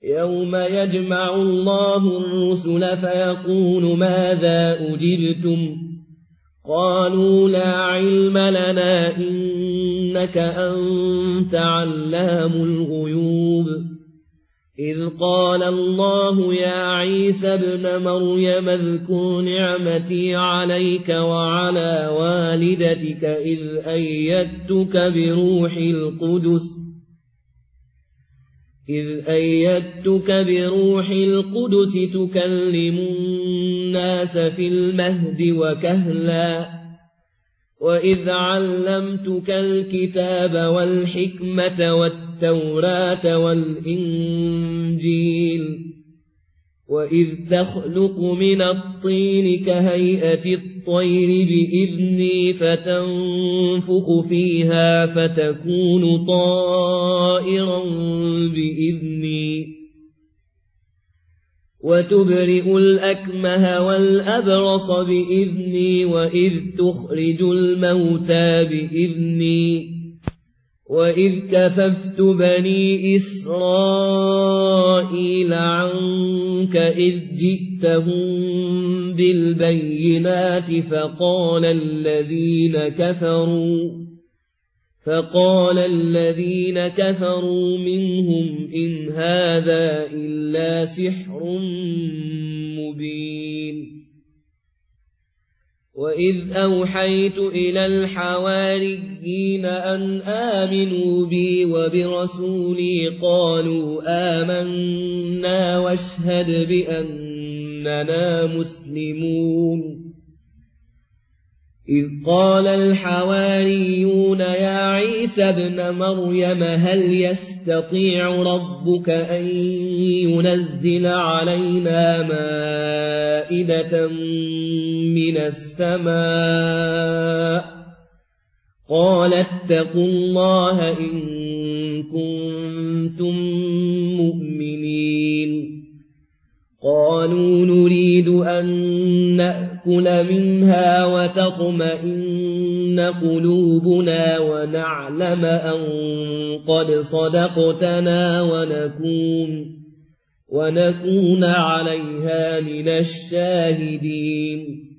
يوم يجمع الله الرسل فيقول ماذا أجبتم قالوا لا علم لنا إنك أنت علام الغيوب إذ قال الله يا عيسى ابن مريم اذكر نعمتي عليك وعلى والدتك إذ أيدتك بروح القدس تكلم الناس في المهد وكهلا وإذ علمتك الكتاب والحكمة والتوراة والإنجيل وإذ تخلق من الطين كهيئة الطير بإذني فتنفخ فيها فتكون طائرا بإذني وتبرئ الأكمه والأبرص بإذني وإذ تخرج الموتى بإذني وإذ كففت بني إسرائيل عنك إذ جئتهم بالبينات فقال الذين كفروا منهم إن هذا إلا سحر مبين وإذ أوحيت إلى الحواريين أن آمنوا بي وبرسولي قالوا آمنا واشهد بأننا مسلمون إذ قال الحواريون يا عيسى ابن مريم هل يستطيع ربك أن ينزل علينا مائدة من السماء قال اتقوا الله إن كنتم مؤمنين قالوا نريد أن نأكل منها وتطمئن قلوبنا ونعلم أن قد صدقتنا ونكون عليها من الشاهدين